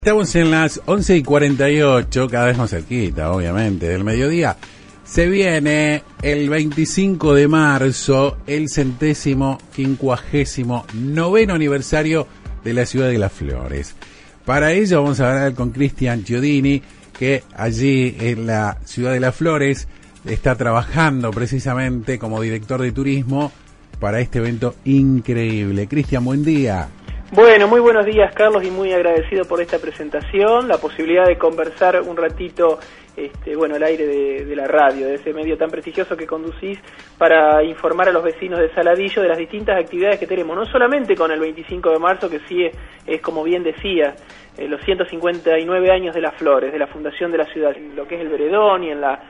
Estamos en las 11:48, cada vez más cerquita, obviamente, del mediodía. Se viene el 25 de marzo, el 159º aniversario de la Ciudad de las Flores. Para ello vamos a hablar con Cristian Chiodini, que allí en la Ciudad de las Flores está trabajando precisamente como director de turismo para este evento increíble. Cristian, buen día. Bueno, muy buenos días, Carlos, y muy agradecido por esta presentación, la posibilidad de conversar un ratito, al aire de la radio, de ese medio tan prestigioso que conducís, para informar a los vecinos de Saladillo de las distintas actividades que tenemos, no solamente con el 25 de marzo, que sí es como bien decía, los 159 años de las Flores, de la fundación de la ciudad, lo que es el Veredón y en la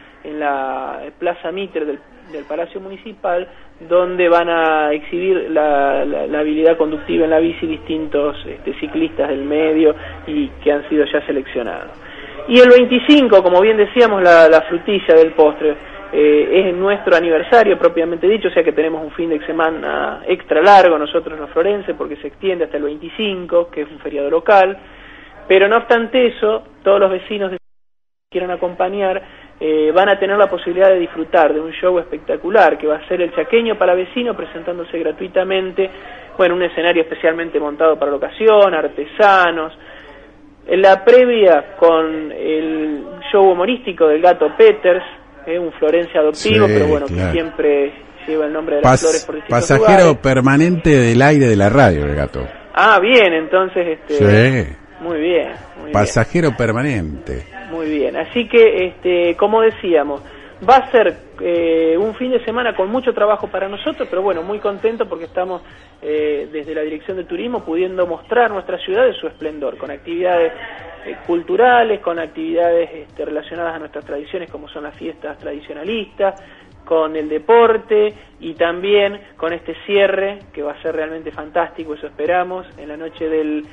Plaza Mitre del Palacio Municipal, donde van a exhibir la habilidad conductiva en la bici distintos ciclistas del medio y que han sido ya seleccionados. Y el 25, como bien decíamos, la frutilla del postre, es nuestro aniversario propiamente dicho, o sea que tenemos un fin de semana extra largo nosotros los florenses, porque se extiende hasta el 25, que es un feriado local, pero no obstante eso, todos los vecinos que quieran acompañar van a tener la posibilidad de disfrutar de un show espectacular que va a ser el Chaqueño Palavecino, presentándose gratuitamente, un escenario especialmente montado para la ocasión, artesanos. En la previa con el show humorístico del Gato Peters, un florense adoptivo, sí, pero claro, que siempre lleva el nombre de las Flores por distintos pasajero lugares. Permanente del aire de la radio, el Gato. Ah, bien, entonces sí. Muy bien. Pasajero permanente. Muy bien, así que, como decíamos, va a ser un fin de semana con mucho trabajo para nosotros, pero muy contento porque estamos desde la Dirección de Turismo pudiendo mostrar nuestra ciudad de su esplendor, con actividades culturales, con actividades relacionadas a nuestras tradiciones como son las fiestas tradicionalistas, con el deporte y también con este cierre que va a ser realmente fantástico, eso esperamos, en la noche del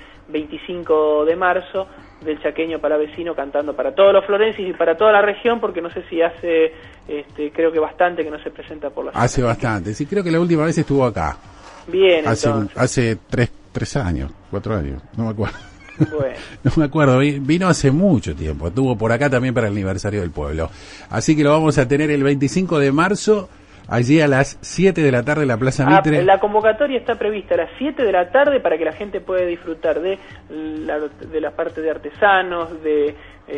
25 de marzo, del Chaqueño Palavecino cantando para todos los florenses y para toda la región, porque no sé si hace, creo que bastante que no se presenta por la ciudad. Hace bastante, sí, creo que la última vez estuvo acá. Bien, hace 3 años, 4 años, no me acuerdo. Bueno. No me acuerdo, vino hace mucho tiempo, estuvo por acá también para el aniversario del pueblo. Así que lo vamos a tener el 25 de marzo, allí a las 7 de la tarde en la Plaza Mitre. La convocatoria está prevista a las 7 de la tarde para que la gente pueda disfrutar de la parte de artesanos, de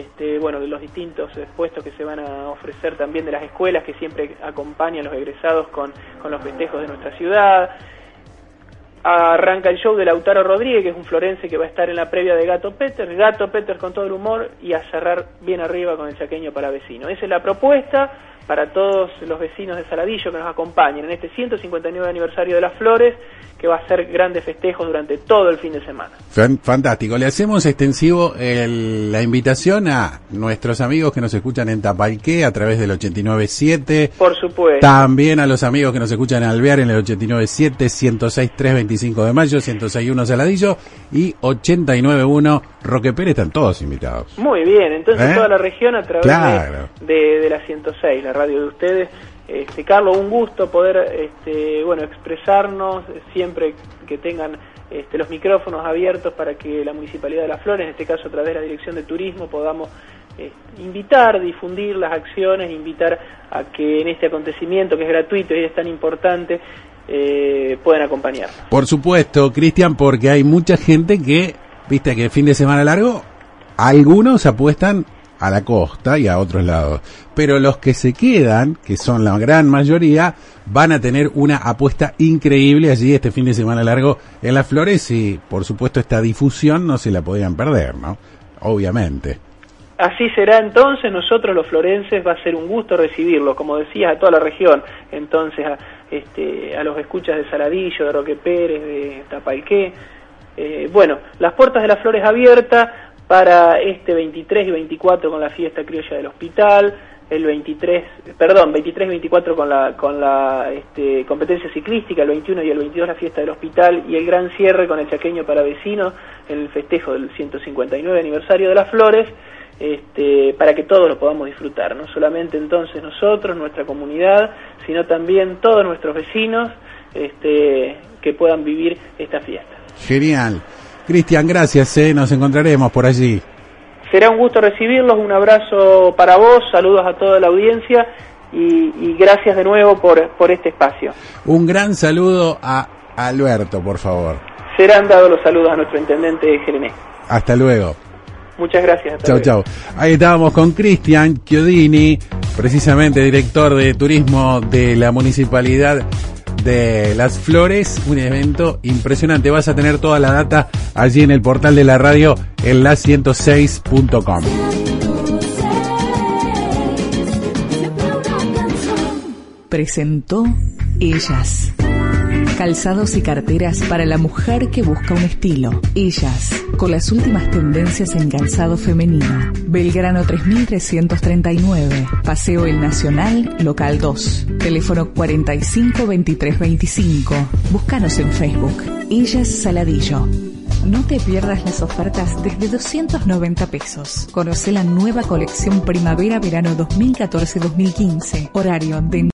los distintos expuestos que se van a ofrecer también de las escuelas que siempre acompañan a los egresados con los festejos de nuestra ciudad. Arranca el show de Lautaro Rodríguez, que es un florense que va a estar en la previa de Gato Peters con todo el humor, y a cerrar bien arriba con el Chaqueño Palavecino. Esa es la propuesta para todos los vecinos de Saladillo que nos acompañen en este 159 aniversario de las Flores, que va a ser grandes festejos durante todo el fin de semana. Fantástico. Le hacemos extensivo la invitación a nuestros amigos que nos escuchan en Tapalqué a través del 89.7. Por supuesto. También a los amigos que nos escuchan en Alvear en el 89.7, 106.3 25 de mayo, 106.1 Saladillo y 89.1 Roque Pérez. Están todos invitados. Muy bien, entonces toda la región a través de la 106, la radio de ustedes. Carlos, un gusto poder expresarnos siempre que tengan los micrófonos abiertos para que la Municipalidad de Las Flores, en este caso a través de la Dirección de Turismo, podamos invitar, difundir las acciones, invitar a que en este acontecimiento que es gratuito y es tan importante puedan acompañarnos. Por supuesto, Cristian, porque hay mucha gente que, viste que fin de semana largo, algunos apuestan a la costa y a otros lados, pero los que se quedan, que son la gran mayoría, van a tener una apuesta increíble allí este fin de semana largo en Las Flores, y por supuesto esta difusión no se la podían perder, ¿no? Obviamente. Así será entonces, nosotros los florenses va a ser un gusto recibirlos, como decías, a toda la región, entonces a los escuchas de Saladillo, de Roque Pérez, de Tapalqué, las puertas de Las Flores abiertas para este 23 y 24 con la fiesta criolla del hospital, el 23 y 24 con la competencia ciclística, el 21 y el 22 la fiesta del hospital, y el gran cierre con el Chaqueño Palavecino, el festejo del 159 aniversario de Las Flores, para que todos lo podamos disfrutar, no solamente entonces nosotros, nuestra comunidad, sino también todos nuestros vecinos que puedan vivir esta fiesta. Genial. Cristian, gracias, nos encontraremos por allí. Será un gusto recibirlos, un abrazo para vos, saludos a toda la audiencia y gracias de nuevo por este espacio. Un gran saludo a Alberto, por favor. Serán dados los saludos a nuestro intendente Gerené. Hasta luego. Muchas gracias. Chau, chau. Ahí estábamos con Cristian Chiodini, precisamente director de turismo de la Municipalidad de Las Flores. Un evento impresionante. Vas a tener toda la data allí en el portal de la radio en la106.com. Presentó Ellas. Calzados y carteras para la mujer que busca un estilo. Ellas, con las últimas tendencias en calzado femenino. Belgrano 3339, Paseo El Nacional, local 2. Teléfono 45 23 25. Búscanos en Facebook. Ellas Saladillo. No te pierdas las ofertas desde 290 pesos. Conoce la nueva colección Primavera-Verano 2014-2015. Horario de